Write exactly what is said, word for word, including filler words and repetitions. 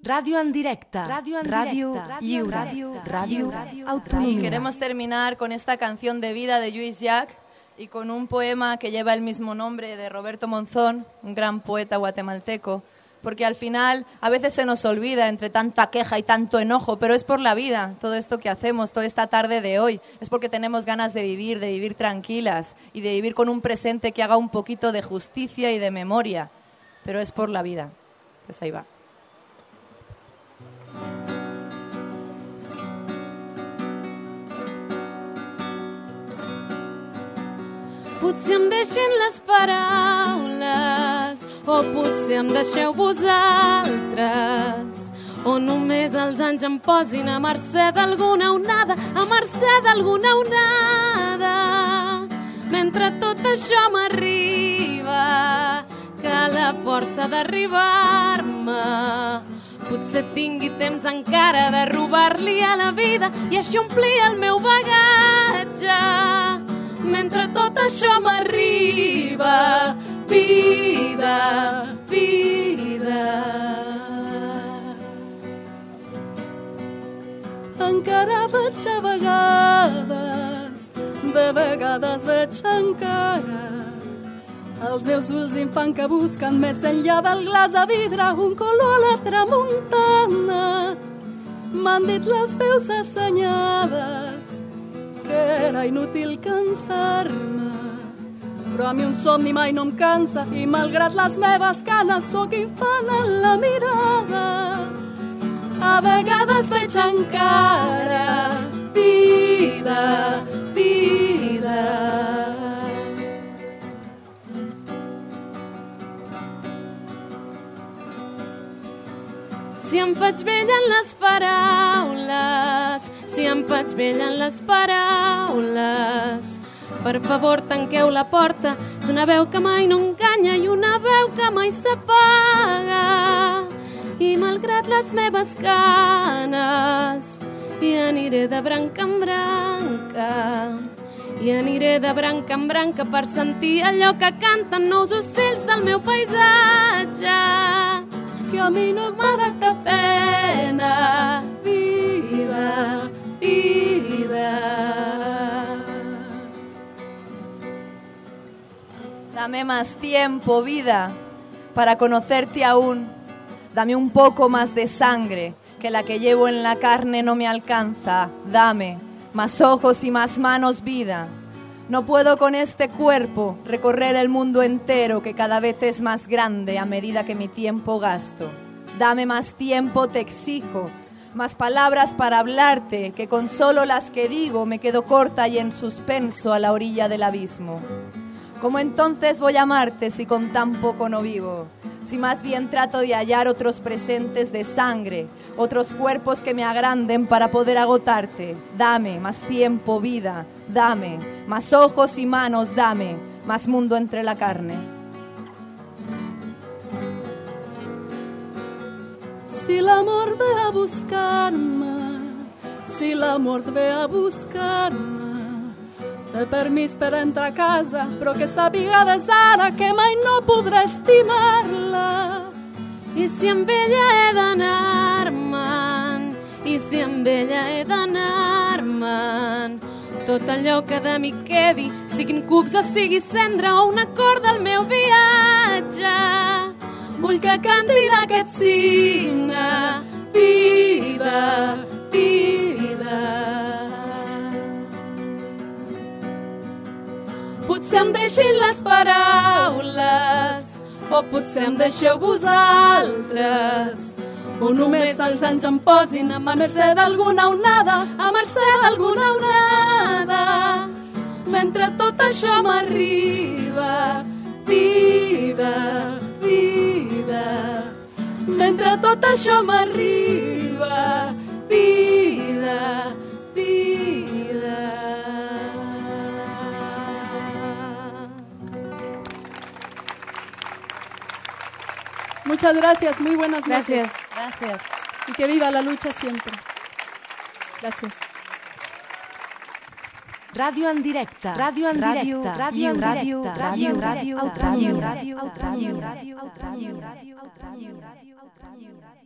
Radio en directe, radio, en radio, directe, lliure, radio, radio, radio autonomia. Y queremos terminar con esta canción de vida de Lluís Llach y con un poema que lleva el mismo nombre de Roberto Monzón, un gran poeta guatemalteco, porque al final a veces se nos olvida entre tanta queja y tanto enojo, pero es por la vida, todo esto que hacemos, toda esta tarde de hoy, es porque tenemos ganas de vivir, de vivir tranquilas y de vivir con un presente que haga un poquito de justicia y de memoria, pero es por la vida. Pues ahí va. Potser em deixen les paraules o potser em deixeu vosaltres o només els anys em posin a mercè d'alguna onada, a mercè d'alguna onada. Mentre tot això m'arriba, que la força d'arribar-me potser tingui temps encara de robar-li a la vida i així omplir el meu bagatge. Mentre tot això m'arriba, vida, vida. Encara veig a vegades, de vegades veig encara els meus ulls d'infant que busquen més enllà del glaç de vidre un color a la tramuntana. M'han dit les veus assenyades que era inútil cansar-me, però a mi un somni mai no em cansa i malgrat les meves canes sóc infant en la mirada. A vegades veig encara vida, vida. Si em faig vella en les paraules, si em faig vella en les paraules, per favor tanqueu la porta d'una veu que mai no enganya i una veu que mai s'apaga. I malgrat les meves ganes, i aniré de branca en branca, i aniré de branca en branca per sentir allò que canten nous ocells del meu paisatge. Que a mi no m'ha de cap pena, vida, vida. Dame más tiempo, vida, para conocerte aún. Dame un poco más de sangre, que la que llevo en la carne no me alcanza. Dame más ojos y más manos, vida. No puedo con este cuerpo recorrer el mundo entero que cada vez es más grande a medida que mi tiempo gasto. Dame más tiempo, te exijo, más palabras para hablarte, que con solo las que digo me quedo corta y en suspenso a la orilla del abismo. ¿Cómo entonces voy a amarte si con tan poco no vivo? Si más bien trato de hallar otros presentes de sangre, otros cuerpos que me agranden para poder agotarte. Dame más tiempo, vida, dame más ojos y manos, dame más mundo entre la carne. Si l'amor ve a buscar-me, si l'amor ve a buscar-me, té permís per entrar a casa, però que sàpiga des d'ara que mai no podré estimar-la. I si amb ella he d'anar-me'n, i si amb ella he d'anar-me'n, tot allò que de mi quedi, siguin cucs o sigui cendra o un acord del meu viatge. Vull que cantin aquest signe, vida, vida. Potser em deixin les paraules o potser em deixeu vosaltres o només els anys em posin a mercè d'alguna onada, a mercè d'alguna onada. Mentre tot això m'arriba, vida, vida. Mentre tot això m'arriba, vida, vida. Muchas gracias, muy buenas noches. Gracias, gracias. Y que viva la lucha siempre. Gracias. Radio en directe, radio en directe, radio en directe, radio, radio, autonomia, radio, autonomia, radio, autonomia, radio, autonomia.